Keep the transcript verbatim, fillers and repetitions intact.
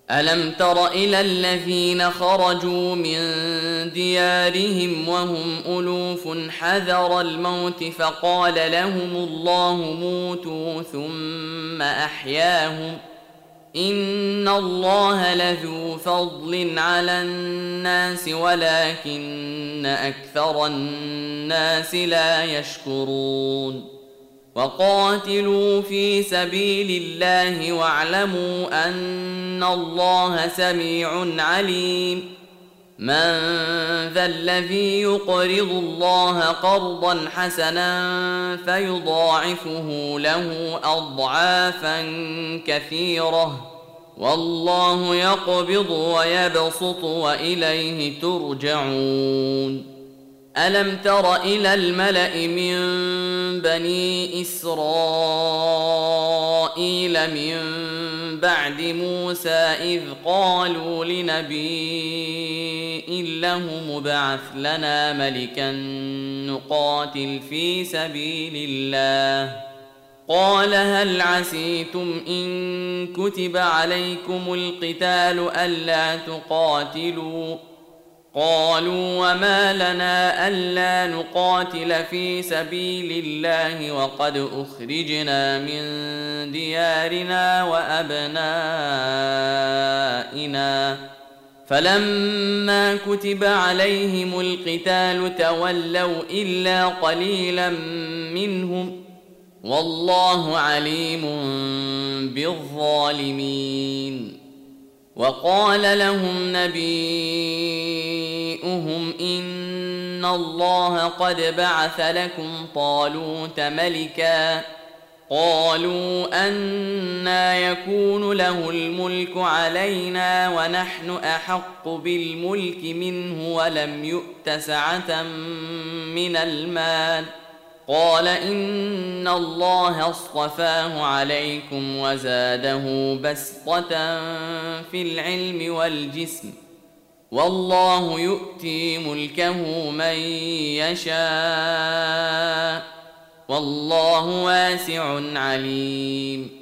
ألم تر إلى الذين خرجوا من ديارهم وهم ألوف حذر الموت فقال لهم الله موتوا ثم أحياهم إن الله لذو فضل على الناس ولكن أكثر الناس لا يشكرون وقاتلوا في سبيل الله واعلموا أن الله سميع عليم من ذا الذي يقرض الله قرضا حسنا فيضاعفه له أضعافا كثيرة والله يقبض ويبسط وإليه ترجعون ألم تر إلى الملأ من بني إسرائيل من بعد موسى إذ قالوا لنبي له مبعث لنا ملكا نقاتل في سبيل الله قال هل عسيتم إن كتب عليكم القتال ألا تقاتلوا قالوا وما لنا ألا نقاتل في سبيل الله وقد أخرجنا من ديارنا وأبنائنا فلما كتب عليهم القتال تولوا إلا قليلا منهم والله عليم بالظالمين وقال لهم نبيئهم إن الله قد بعث لكم طالوت ملكا قالوا أنى يكون له الملك علينا ونحن أحق بالملك منه ولم يؤت سعة من المال قال إن الله اصطفاه عليكم وزاده بسطة في العلم والجسم والله يؤتي ملكه من يشاء والله واسع عليم